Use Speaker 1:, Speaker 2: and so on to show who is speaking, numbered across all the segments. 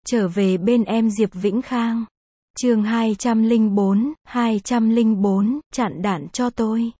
Speaker 1: Trở về bên em Diệp Vĩnh Khang. Chương 204, chặn đạn cho tôi.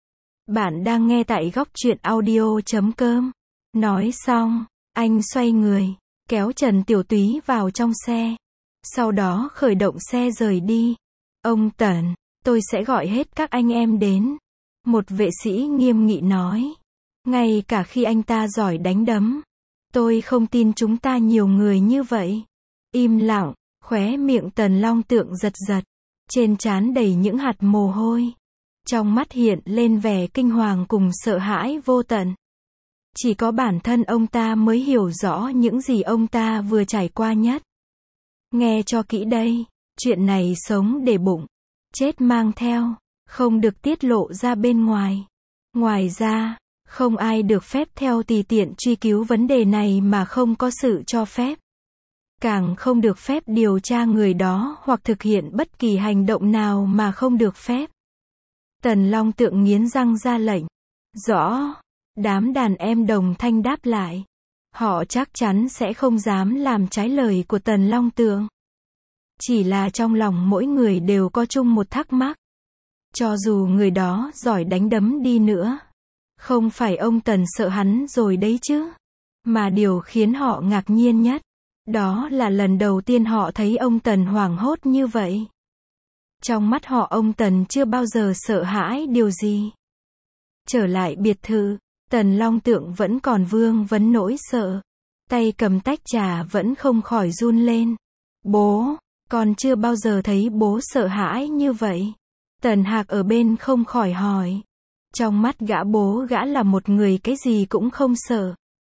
Speaker 1: Bạn đang nghe tại góc truyện audio.com. Nói xong, anh xoay người, kéo Trần Tiểu Túy vào trong xe. Sau đó khởi động xe rời đi. Ông Tần, tôi sẽ gọi hết các anh em đến. Một vệ sĩ nghiêm nghị nói. Ngay cả khi anh ta giỏi đánh đấm, tôi không tin chúng ta nhiều người như vậy. Im lặng, khóe miệng Tần Long Tượng giật giật, trên trán đầy những hạt mồ hôi. Trong mắt hiện lên vẻ kinh hoàng cùng sợ hãi vô tận. Chỉ có bản thân ông ta mới hiểu rõ những gì ông ta vừa trải qua nhất. Nghe cho kỹ đây, chuyện này sống để bụng, chết mang theo, không được tiết lộ ra bên ngoài. Ngoài ra, không ai được phép theo tùy tiện truy cứu vấn đề này mà không có sự cho phép. Càng không được phép điều tra người đó hoặc thực hiện bất kỳ hành động nào mà không được phép. Tần Long Tượng nghiến răng ra lệnh. Rõ. Đám đàn em đồng thanh đáp lại. Họ chắc chắn sẽ không dám làm trái lời của Tần Long Tượng. Chỉ là trong lòng mỗi người đều có chung một thắc mắc. Cho dù người đó giỏi đánh đấm đi nữa, không phải ông Tần sợ hắn rồi đấy chứ. Mà điều khiến họ ngạc nhiên nhất, đó là lần đầu tiên họ thấy ông Tần hoảng hốt như vậy. Trong mắt họ ông Tần chưa bao giờ sợ hãi điều gì. Trở lại biệt thự, Tần Long Tượng vẫn còn vương vấn nỗi sợ. Tay cầm tách trà vẫn không khỏi run lên. Bố, con chưa bao giờ thấy bố sợ hãi như vậy. Tần Hạc ở bên không khỏi hỏi. Trong mắt gã là một người cái gì cũng không sợ.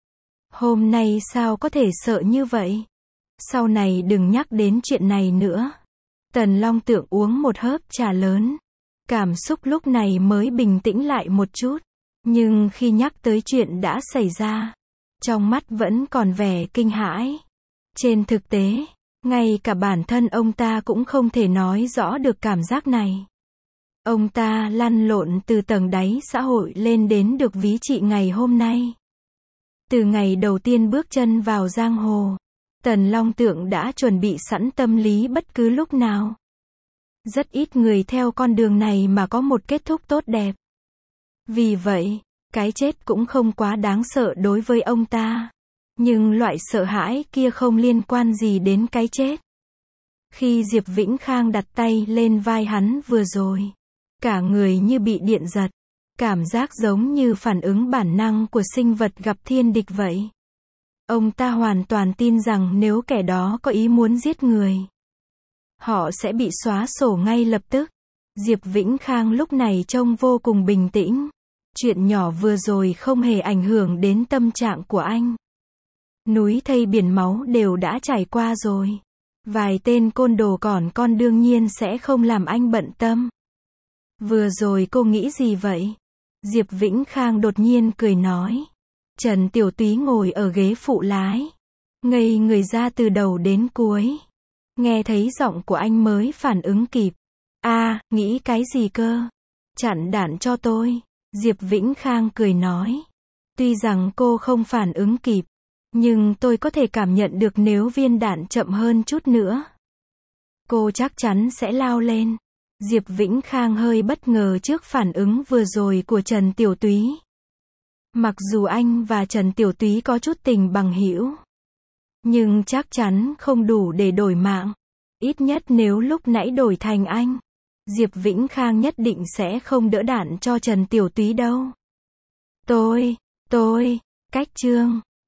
Speaker 1: Hôm nay sao có thể sợ như vậy? Sau này đừng nhắc đến chuyện này nữa. Tần Long Tượng uống một hớp trà lớn. Cảm xúc lúc này mới bình tĩnh lại một chút. Nhưng khi nhắc tới chuyện đã xảy ra, trong mắt vẫn còn vẻ kinh hãi. Trên thực tế, ngay cả bản thân ông ta cũng không thể nói rõ được cảm giác này. Ông ta lăn lộn từ tầng đáy xã hội lên đến được ví trị ngày hôm nay. Từ ngày đầu tiên bước chân vào giang hồ, Tần Long Tượng đã chuẩn bị sẵn tâm lý bất cứ lúc nào. Rất ít người theo con đường này mà có một kết thúc tốt đẹp. Vì vậy, cái chết cũng không quá đáng sợ đối với ông ta. Nhưng loại sợ hãi kia không liên quan gì đến cái chết. Khi Diệp Vĩnh Khang đặt tay lên vai hắn vừa rồi, cả người như bị điện giật. Cảm giác giống như phản ứng bản năng của sinh vật gặp thiên địch vậy. Ông ta hoàn toàn tin rằng nếu kẻ đó có ý muốn giết người, họ sẽ bị xóa sổ ngay lập tức. Diệp Vĩnh Khang lúc này trông vô cùng bình tĩnh. Chuyện nhỏ vừa rồi không hề ảnh hưởng đến tâm trạng của anh. Núi thây biển máu đều đã trải qua rồi. Vài tên côn đồ còn con đương nhiên sẽ không làm anh bận tâm. Vừa rồi cô nghĩ gì vậy? Diệp Vĩnh Khang đột nhiên cười nói. Trần Tiểu Túy ngồi ở ghế phụ lái, ngây người ra từ đầu đến cuối. Nghe thấy giọng của anh mới phản ứng kịp. Nghĩ cái gì cơ? Chặn đạn cho tôi. Diệp Vĩnh Khang cười nói. Tuy rằng cô không phản ứng kịp, nhưng tôi có thể cảm nhận được nếu viên đạn chậm hơn chút nữa, cô chắc chắn sẽ lao lên. Diệp Vĩnh Khang hơi bất ngờ trước phản ứng vừa rồi của Trần Tiểu Túy. Mặc dù anh và Trần Tiểu Túy có chút tình bằng hữu, nhưng chắc chắn không đủ để đổi mạng. Ít nhất nếu lúc nãy đổi thành anh, Diệp Vĩnh Khang nhất định sẽ không đỡ đạn cho Trần Tiểu Túy đâu. Tôi, cách chương